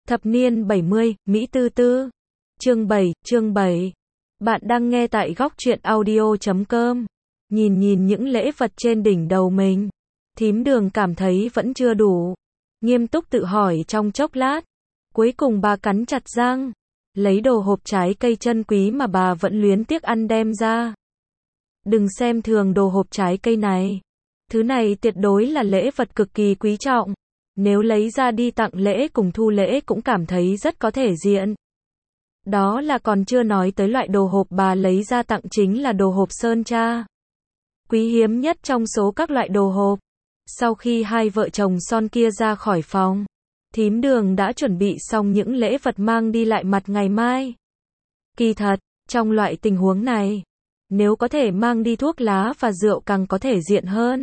Thập niên 70, Mỹ Tư Tư. Chương 7. Bạn đang nghe tại góc truyện audio.com. Nhìn những lễ vật trên đỉnh đầu mình, thím Đường cảm thấy vẫn chưa đủ. Nghiêm túc tự hỏi trong chốc lát. Cuối cùng bà cắn chặt răng, lấy đồ hộp trái cây chân quý mà bà vẫn luyến tiếc ăn đem ra. Đừng xem thường đồ hộp trái cây này. Thứ này tuyệt đối là lễ vật cực kỳ quý trọng. Nếu lấy ra đi tặng lễ cùng thu lễ cũng cảm thấy rất có thể diện. Đó là còn chưa nói tới loại đồ hộp bà lấy ra tặng chính là đồ hộp sơn tra. Quý hiếm nhất trong số các loại đồ hộp. Sau khi hai vợ chồng son kia ra khỏi phòng, thím Đường đã chuẩn bị xong những lễ vật mang đi lại mặt ngày mai. Kỳ thật, trong loại tình huống này, nếu có thể mang đi thuốc lá và rượu càng có thể diện hơn.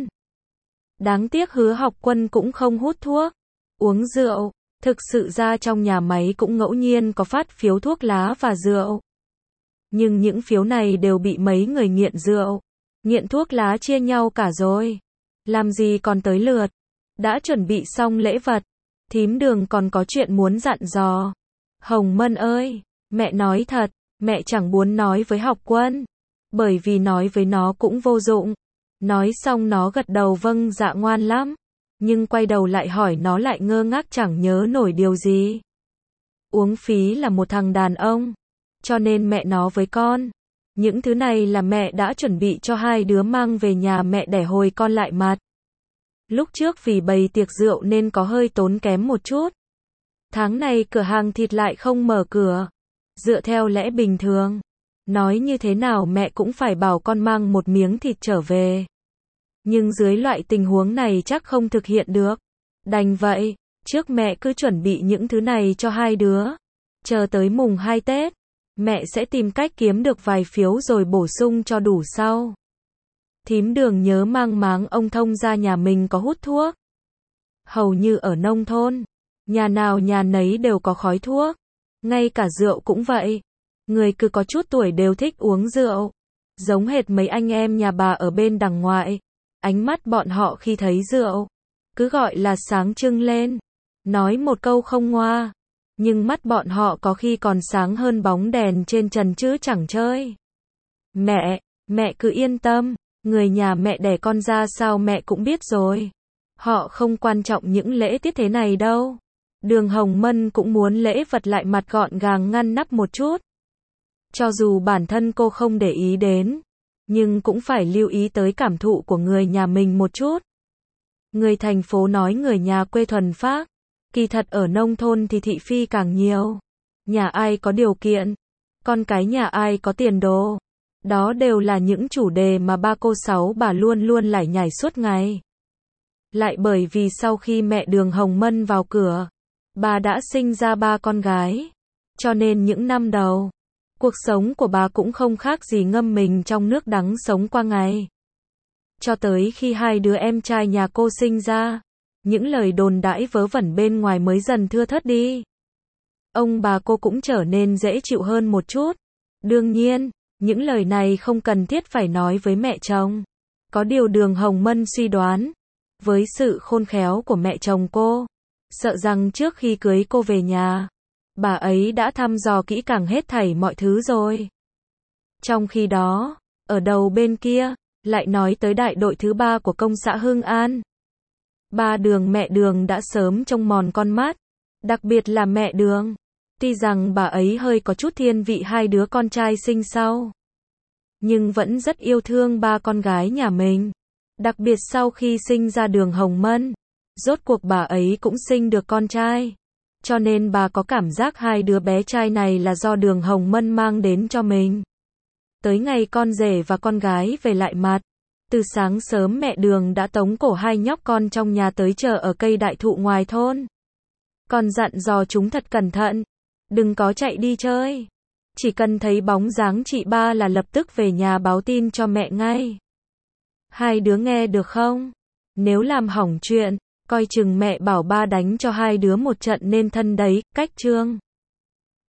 Đáng tiếc Hứa Học Quân cũng không hút thuốc, uống rượu. Thực sự ra trong nhà máy cũng ngẫu nhiên có phát phiếu thuốc lá và rượu. Nhưng những phiếu này đều bị mấy người nghiện rượu, nghiện thuốc lá chia nhau cả rồi. Làm gì còn tới lượt. Đã chuẩn bị xong lễ vật, thím Đường còn có chuyện muốn dặn dò. Hồng Mân ơi, mẹ nói thật, mẹ chẳng muốn nói với Học Quân. Bởi vì nói với nó cũng vô dụng. Nói xong nó gật đầu vâng dạ ngoan lắm. Nhưng quay đầu lại hỏi nó lại ngơ ngác chẳng nhớ nổi điều gì. Uống phí là một thằng đàn ông. Cho nên mẹ nó với con. Những thứ này là mẹ đã chuẩn bị cho hai đứa mang về nhà mẹ để hồi con lại mặt. Lúc trước vì bày tiệc rượu nên có hơi tốn kém một chút. Tháng này cửa hàng thịt lại không mở cửa. Dựa theo lẽ bình thường, nói như thế nào mẹ cũng phải bảo con mang một miếng thịt trở về. Nhưng dưới loại tình huống này chắc không thực hiện được. Đành vậy, trước mẹ cứ chuẩn bị những thứ này cho hai đứa. Chờ tới mùng 2 Tết, mẹ sẽ tìm cách kiếm được vài phiếu rồi bổ sung cho đủ sau. Thím Đường nhớ mang máng ông Thông ra nhà mình có hút thuốc. Hầu như ở nông thôn, nhà nào nhà nấy đều có khói thuốc. Ngay cả rượu cũng vậy. Người cứ có chút tuổi đều thích uống rượu. Giống hệt mấy anh em nhà bà ở bên đằng ngoại. Ánh mắt bọn họ khi thấy rượu, cứ gọi là sáng trưng lên. Nói một câu không ngoa, nhưng mắt bọn họ có khi còn sáng hơn bóng đèn trên trần chứ chẳng chơi. Mẹ cứ yên tâm, người nhà mẹ đẻ con ra sao mẹ cũng biết rồi. Họ không quan trọng những lễ tiết thế này đâu. Đường Hồng Mân cũng muốn lễ vật lại mặt gọn gàng ngăn nắp một chút. Cho dù bản thân cô không để ý đến, nhưng cũng phải lưu ý tới cảm thụ của người nhà mình một chút. Người thành phố nói người nhà quê thuần phác, kỳ thật ở nông thôn thì thị phi càng nhiều. Nhà ai có điều kiện, con cái nhà ai có tiền đồ. Đó đều là những chủ đề mà ba cô sáu bà luôn luôn lải nhải suốt ngày. Lại bởi vì sau khi mẹ Đường Hồng Mân vào cửa, bà đã sinh ra ba con gái. Cho nên những năm đầu, cuộc sống của bà cũng không khác gì ngâm mình trong nước đắng sống qua ngày. Cho tới khi hai đứa em trai nhà cô sinh ra, những lời đồn đãi vớ vẩn bên ngoài mới dần thưa thớt đi. Ông bà cô cũng trở nên dễ chịu hơn một chút. Đương nhiên, những lời này không cần thiết phải nói với mẹ chồng. Có điều Đường Hồng Mân suy đoán, với sự khôn khéo của mẹ chồng cô, sợ rằng trước khi cưới cô về nhà, bà ấy đã thăm dò kỹ càng hết thảy mọi thứ rồi. Trong khi đó, ở đầu bên kia, lại nói tới đại đội thứ 3 của công xã Hưng An. Ba Đường mẹ Đường đã sớm trông mòn con mắt, đặc biệt là mẹ Đường. Tuy rằng bà ấy hơi có chút thiên vị hai đứa con trai sinh sau, nhưng vẫn rất yêu thương ba con gái nhà mình. Đặc biệt sau khi sinh ra Đường Hồng Mân, rốt cuộc bà ấy cũng sinh được con trai. Cho nên bà có cảm giác hai đứa bé trai này là do Đường Hồng Mân mang đến cho mình. Tới ngày con rể và con gái về lại mặt, từ sáng sớm mẹ Đường đã tống cổ hai nhóc con trong nhà tới chờ ở cây đại thụ ngoài thôn. Còn dặn dò chúng thật cẩn thận, đừng có chạy đi chơi. Chỉ cần thấy bóng dáng chị ba là lập tức về nhà báo tin cho mẹ ngay. Hai đứa nghe được không? Nếu làm hỏng chuyện, coi chừng mẹ bảo ba đánh cho hai đứa một trận nên thân đấy. Cách chương